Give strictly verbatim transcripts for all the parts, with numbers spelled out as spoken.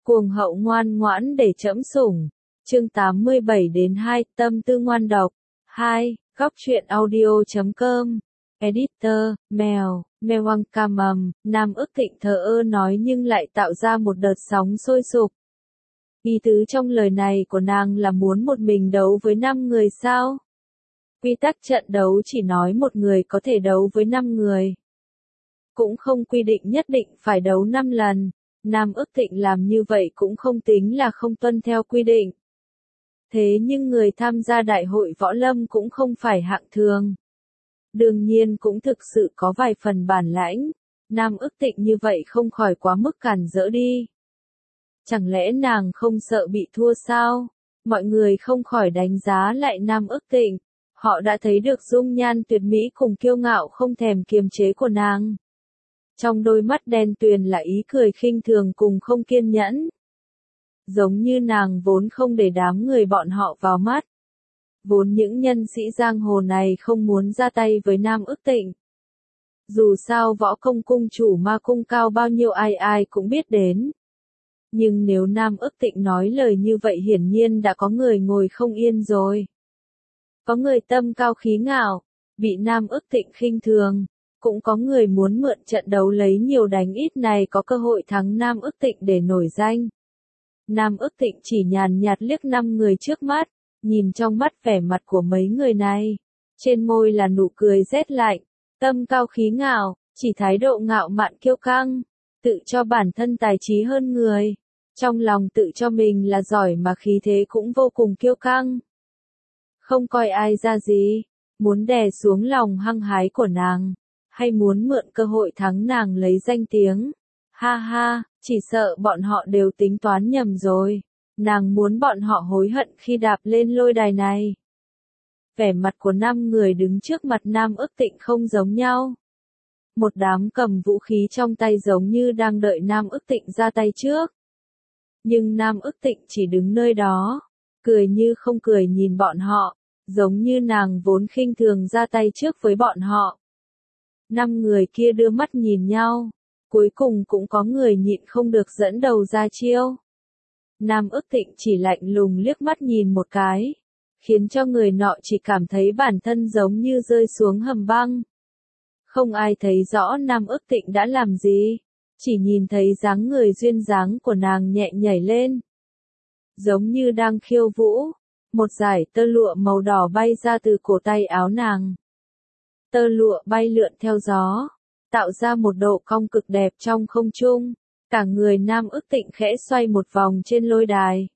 Cuồng hậu ngoan ngoãn để trẫm sủng. Chương tám mươi bảy đến hai, tâm tư ngoan độc. hai. Góc truyện audio chấm com. Editor, Mèo, Mewang Kamam, Nam ức thịnh thờ ơ nói nhưng lại tạo ra một đợt sóng sôi sục. Ý tứ trong lời này của nàng là muốn một mình đấu với năm người sao? Quy tắc trận đấu chỉ nói một người có thể đấu với năm người. Cũng không quy định nhất định phải đấu năm lần. Nam ức thịnh làm như vậy cũng không tính là không tuân theo quy định. Thế nhưng người tham gia đại hội võ lâm cũng không phải hạng thường. Đương nhiên cũng thực sự có vài phần bản lãnh. Nam ức thịnh như vậy không khỏi quá mức cản rỡ đi. Chẳng lẽ nàng không sợ bị thua sao? Mọi người không khỏi đánh giá lại Nam ức thịnh. Họ đã thấy được dung nhan tuyệt mỹ cùng kiêu ngạo không thèm kiềm chế của nàng. Trong đôi mắt đen tuyền là ý cười khinh thường cùng không kiên nhẫn. Giống như nàng vốn không để đám người bọn họ vào mắt. Vốn những nhân sĩ giang hồ này không muốn ra tay với Nam ức thịnh. Dù sao võ công cung chủ ma cung cao bao nhiêu ai ai cũng biết đến. Nhưng nếu Nam ức thịnh nói lời như vậy hiển nhiên đã có người ngồi không yên rồi. Có người tâm cao khí ngạo, bị Nam ức thịnh khinh thường. Cũng có người muốn mượn trận đấu lấy nhiều đánh ít này có cơ hội thắng Nam ức thịnh để nổi danh. Nam ức thịnh chỉ nhàn nhạt liếc năm người trước mắt, nhìn trong mắt vẻ mặt của mấy người này. Trên môi là nụ cười rét lạnh, tâm cao khí ngạo, chỉ thái độ ngạo mạn kiêu căng, tự cho bản thân tài trí hơn người. Trong lòng tự cho mình là giỏi mà khí thế cũng vô cùng kiêu căng. Không coi ai ra gì, muốn đè xuống lòng hăng hái của nàng. Hay muốn mượn cơ hội thắng nàng lấy danh tiếng. Ha ha, chỉ sợ bọn họ đều tính toán nhầm rồi. Nàng muốn bọn họ hối hận khi đạp lên lôi đài này. Vẻ mặt của năm người đứng trước mặt Nam ức thịnh không giống nhau. Một đám cầm vũ khí trong tay giống như đang đợi Nam ức thịnh ra tay trước. Nhưng Nam ức thịnh chỉ đứng nơi đó, cười như không cười nhìn bọn họ, giống như nàng vốn khinh thường ra tay trước với bọn họ. Năm người kia đưa mắt nhìn nhau, cuối cùng cũng có người nhịn không được dẫn đầu ra chiêu. Nam ức thịnh chỉ lạnh lùng liếc mắt nhìn một cái, khiến cho người nọ chỉ cảm thấy bản thân giống như rơi xuống hầm băng. Không ai thấy rõ Nam ức thịnh đã làm gì, chỉ nhìn thấy dáng người duyên dáng của nàng nhẹ nhảy lên. Giống như đang khiêu vũ, một dải tơ lụa màu đỏ bay ra từ cổ tay áo nàng. Tơ lụa bay lượn theo gió, tạo ra một độ cong cực đẹp trong không trung. Cả người Nam ức thịnh khẽ xoay một vòng trên lôi đài.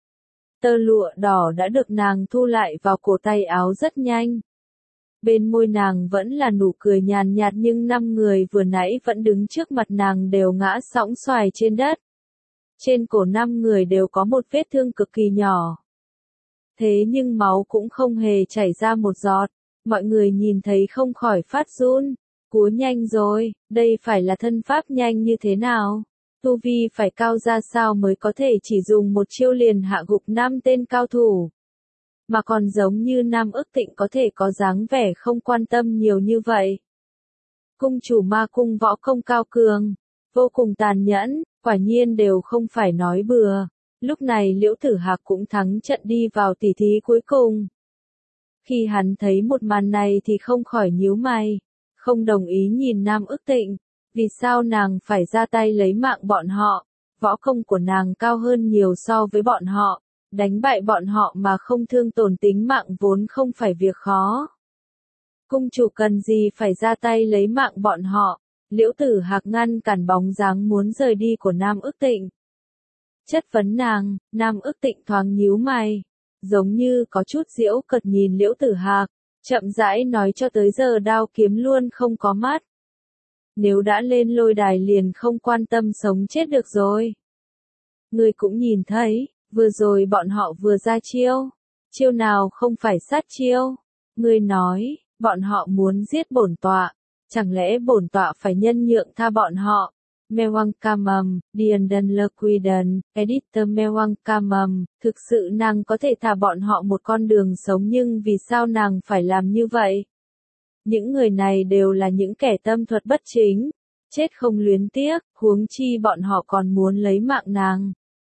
Tơ lụa đỏ đã được nàng thu lại vào cổ tay áo rất nhanh. Bên môi nàng vẫn là nụ cười nhàn nhạt nhưng năm người vừa nãy vẫn đứng trước mặt nàng đều ngã sõng xoài trên đất. Trên cổ năm người đều có một vết thương cực kỳ nhỏ. Thế nhưng máu cũng không hề chảy ra một giọt. Mọi người nhìn thấy không khỏi phát run. Cúa nhanh rồi, đây phải là thân pháp nhanh như thế nào? Tu vi phải cao ra sao mới có thể chỉ dùng một chiêu liền hạ gục năm tên cao thủ? Mà còn giống như Nam ức thịnh có thể có dáng vẻ không quan tâm nhiều như vậy. Cung chủ ma cung võ công cao cường, vô cùng tàn nhẫn, quả nhiên đều không phải nói bừa. Lúc này Liễu Tử Hạc cũng thắng trận đi vào tỉ thí cuối cùng. Khi hắn thấy một màn này thì không khỏi nhíu mày, không đồng ý nhìn Nam ức thịnh, vì sao nàng phải ra tay lấy mạng bọn họ, võ công của nàng cao hơn nhiều so với bọn họ, đánh bại bọn họ mà không thương tổn tính mạng vốn không phải việc khó. Cung chủ cần gì phải ra tay lấy mạng bọn họ? Liễu Tử Hạc ngăn cản bóng dáng muốn rời đi của Nam ức thịnh. Chất vấn nàng, Nam ức thịnh thoáng nhíu mày, giống như có chút giễu cợt nhìn Liễu Tử Hạc, chậm rãi nói cho tới giờ đao kiếm luôn không có mắt. Nếu đã lên lôi đài liền không quan tâm sống chết được rồi. Ngươi cũng nhìn thấy, vừa rồi bọn họ vừa ra chiêu. Chiêu nào không phải sát chiêu. Ngươi nói, bọn họ muốn giết bổn tọa. Chẳng lẽ bổn tọa phải nhân nhượng tha bọn họ? Mewang Kamam, Diandan Lequiden, Editor Mewang Kamam, thực sự nàng có thể thả bọn họ một con đường sống nhưng vì sao nàng phải làm như vậy? Những người này đều là những kẻ tâm thuật bất chính, chết không luyến tiếc, huống chi bọn họ còn muốn lấy mạng nàng.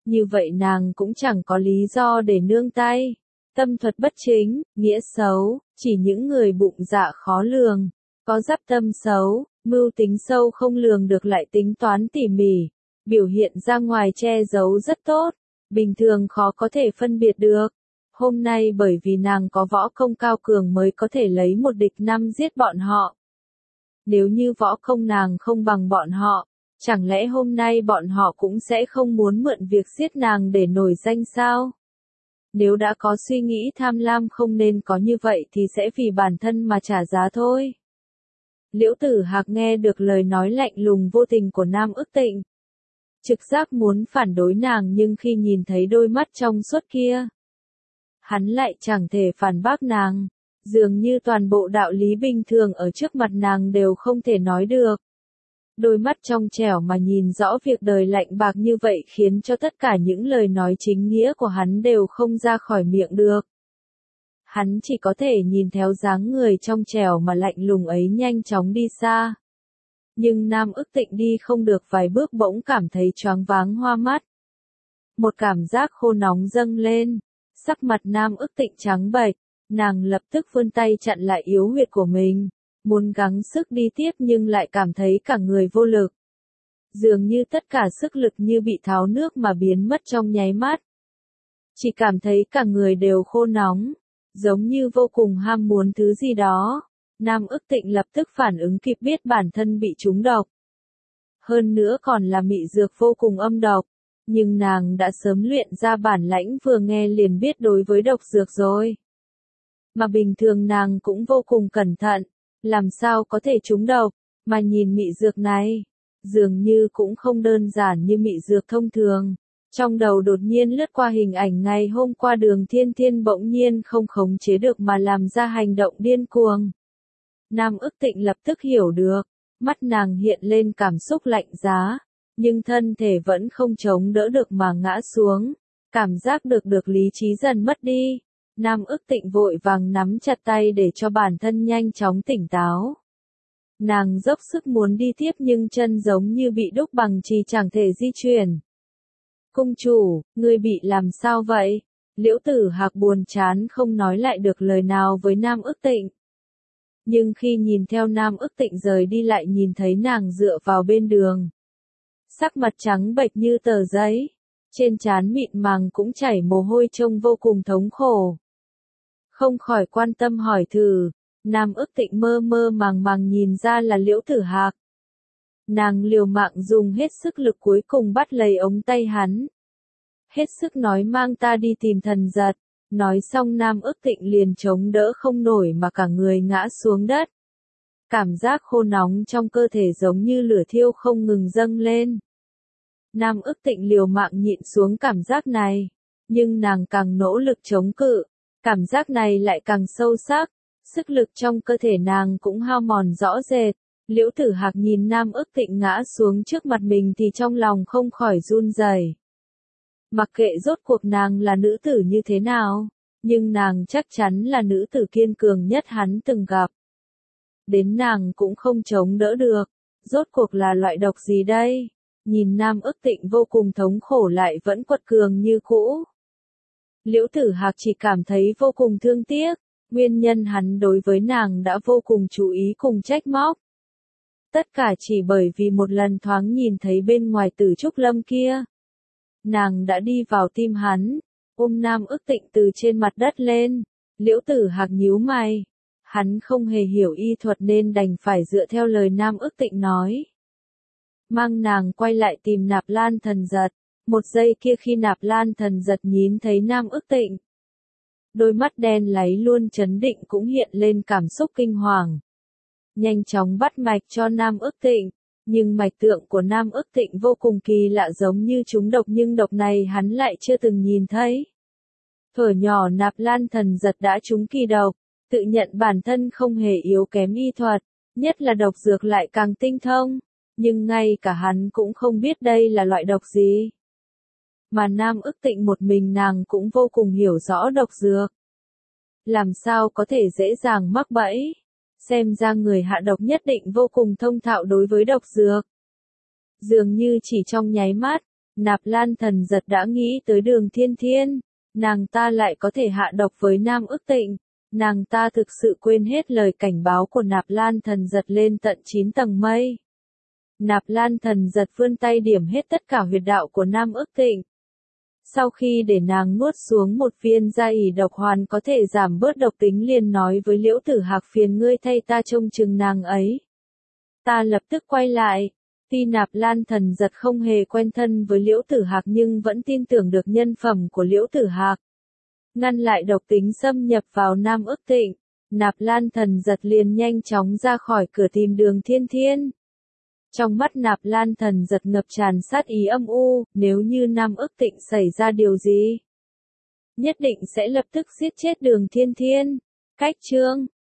Như vậy nàng cũng chẳng có lý do để nương tay. Tâm thuật bất chính, nghĩa xấu, chỉ những người bụng dạ khó lường, có giáp tâm xấu, mưu tính sâu không lường được lại tính toán tỉ mỉ, biểu hiện ra ngoài che giấu rất tốt, bình thường khó có thể phân biệt được. Hôm nay bởi vì nàng có võ công cao cường mới có thể lấy một địch năm giết bọn họ. Nếu như võ công nàng không bằng bọn họ, chẳng lẽ hôm nay bọn họ cũng sẽ không muốn mượn việc giết nàng để nổi danh sao? Nếu đã có suy nghĩ tham lam không nên có như vậy thì sẽ vì bản thân mà trả giá thôi. Liễu Tử Hạc nghe được lời nói lạnh lùng vô tình của Nam Ức Tịnh. Trực giác muốn phản đối nàng nhưng khi nhìn thấy đôi mắt trong suốt kia, hắn lại chẳng thể phản bác nàng. Dường như toàn bộ đạo lý bình thường ở trước mặt nàng đều không thể nói được. Đôi mắt trong trẻo mà nhìn rõ việc đời lạnh bạc như vậy khiến cho tất cả những lời nói chính nghĩa của hắn đều không ra khỏi miệng được. Hắn chỉ có thể nhìn theo dáng người trong trẻo mà lạnh lùng ấy nhanh chóng đi xa. Nhưng Nam Ức Tịnh đi không được vài bước bỗng cảm thấy choáng váng hoa mắt. Một cảm giác khô nóng dâng lên, sắc mặt Nam Ức Tịnh trắng bệch, nàng lập tức vươn tay chặn lại yếu huyệt của mình. Muốn gắng sức đi tiếp nhưng lại cảm thấy cả người vô lực. Dường như tất cả sức lực như bị tháo nước mà biến mất trong nháy mắt. Chỉ cảm thấy cả người đều khô nóng, giống như vô cùng ham muốn thứ gì đó. Nam Ức Tịnh lập tức phản ứng kịp biết bản thân bị trúng độc. Hơn nữa còn là mị dược vô cùng âm độc. Nhưng nàng đã sớm luyện ra bản lãnh vừa nghe liền biết đối với độc dược rồi. Mà bình thường nàng cũng vô cùng cẩn thận. Làm sao có thể trúng độc, mà nhìn mị dược này, dường như cũng không đơn giản như mị dược thông thường. Trong đầu đột nhiên lướt qua hình ảnh ngày hôm qua Đường Thiên Thiên bỗng nhiên không khống chế được mà làm ra hành động điên cuồng. Nam Ức Tịnh lập tức hiểu được, mắt nàng hiện lên cảm xúc lạnh giá, nhưng thân thể vẫn không chống đỡ được mà ngã xuống, cảm giác được được lý trí dần mất đi. Nam Ức Tịnh vội vàng nắm chặt tay để cho bản thân nhanh chóng tỉnh táo. Nàng dốc sức muốn đi tiếp nhưng chân giống như bị đúc bằng chì chẳng thể di chuyển. Cung chủ, ngươi bị làm sao vậy? Liễu Tử Hạc buồn chán không nói lại được lời nào với Nam Ức Tịnh. Nhưng khi nhìn theo Nam Ức Tịnh rời đi lại nhìn thấy nàng dựa vào bên đường. Sắc mặt trắng bệch như tờ giấy, trên trán mịn màng cũng chảy mồ hôi trông vô cùng thống khổ. Không khỏi quan tâm hỏi thử, Nam Ức Tịnh mơ mơ màng màng nhìn ra là Liễu Tử Hạc. Nàng liều mạng dùng hết sức lực cuối cùng bắt lấy ống tay hắn. Hết sức nói mang ta đi tìm thần giật, nói xong Nam Ức Tịnh liền chống đỡ không nổi mà cả người ngã xuống đất. Cảm giác khô nóng trong cơ thể giống như lửa thiêu không ngừng dâng lên. Nam Ức Tịnh liều mạng nhịn xuống cảm giác này, nhưng nàng càng nỗ lực chống cự. Cảm giác này lại càng sâu sắc, sức lực trong cơ thể nàng cũng hao mòn rõ rệt. Liễu Tử Hạc nhìn Nam Ức Tịnh ngã xuống trước mặt mình thì trong lòng không khỏi run rẩy. Mặc kệ rốt cuộc nàng là nữ tử như thế nào, nhưng nàng chắc chắn là nữ tử kiên cường nhất hắn từng gặp. Đến nàng cũng không chống đỡ được, rốt cuộc là loại độc gì đây? Nhìn Nam Ức Tịnh vô cùng thống khổ lại vẫn quật cường như cũ. Liễu Tử Hạc chỉ cảm thấy vô cùng thương tiếc, nguyên nhân hắn đối với nàng đã vô cùng chú ý cùng trách móc. Tất cả chỉ bởi vì một lần thoáng nhìn thấy bên ngoài Tử Trúc Lâm kia. Nàng đã đi vào tim hắn, ôm Nam Ức Tịnh từ trên mặt đất lên. Liễu Tử Hạc nhíu mày, hắn không hề hiểu y thuật nên đành phải dựa theo lời Nam Ức Tịnh nói. Mang nàng quay lại tìm Nạp Lan Thần Giật. Một giây kia khi Nạp Lan Thần Giật nhìn thấy Nam Ức Tịnh, đôi mắt đen láy luôn chấn định cũng hiện lên cảm xúc kinh hoàng. Nhanh chóng bắt mạch cho Nam Ức Tịnh, nhưng mạch tượng của Nam Ức Tịnh vô cùng kỳ lạ giống như trúng độc nhưng độc này hắn lại chưa từng nhìn thấy. Thuở nhỏ Nạp Lan Thần Giật đã trúng kỳ độc, tự nhận bản thân không hề yếu kém y thuật, nhất là độc dược lại càng tinh thông, nhưng ngay cả hắn cũng không biết đây là loại độc gì. Mà Nam Ức Tịnh một mình nàng cũng vô cùng hiểu rõ độc dược. Làm sao có thể dễ dàng mắc bẫy? Xem ra người hạ độc nhất định vô cùng thông thạo đối với độc dược. Dường như chỉ trong nháy mắt, Nạp Lan Thần Giật đã nghĩ tới Đường Thiên Thiên, nàng ta lại có thể hạ độc với Nam Ức Tịnh, nàng ta thực sự quên hết lời cảnh báo của Nạp Lan Thần Giật lên tận chín tầng mây. Nạp Lan Thần Giật vươn tay điểm hết tất cả huyệt đạo của Nam Ức Tịnh. Sau khi để nàng nuốt xuống một viên gia ỷ độc hoàn có thể giảm bớt độc tính, liền nói với Liễu Tử Hạc, phiền ngươi thay ta trông chừng nàng ấy. Ta lập tức quay lại. Tuy Nạp Lan Thần Giật không hề quen thân với Liễu Tử Hạc nhưng vẫn tin tưởng được nhân phẩm của Liễu Tử Hạc. Ngăn lại độc tính xâm nhập vào Nam Ức Tịnh, Nạp Lan Thần Giật liền nhanh chóng ra khỏi cửa tìm Đường Thiên Thiên. Trong mắt Nạp Lan Thần Giật ngập tràn sát ý âm u, nếu như Nam Ức Tịnh xảy ra điều gì, nhất định sẽ lập tức giết chết Đường Thiên Thiên. Cách chương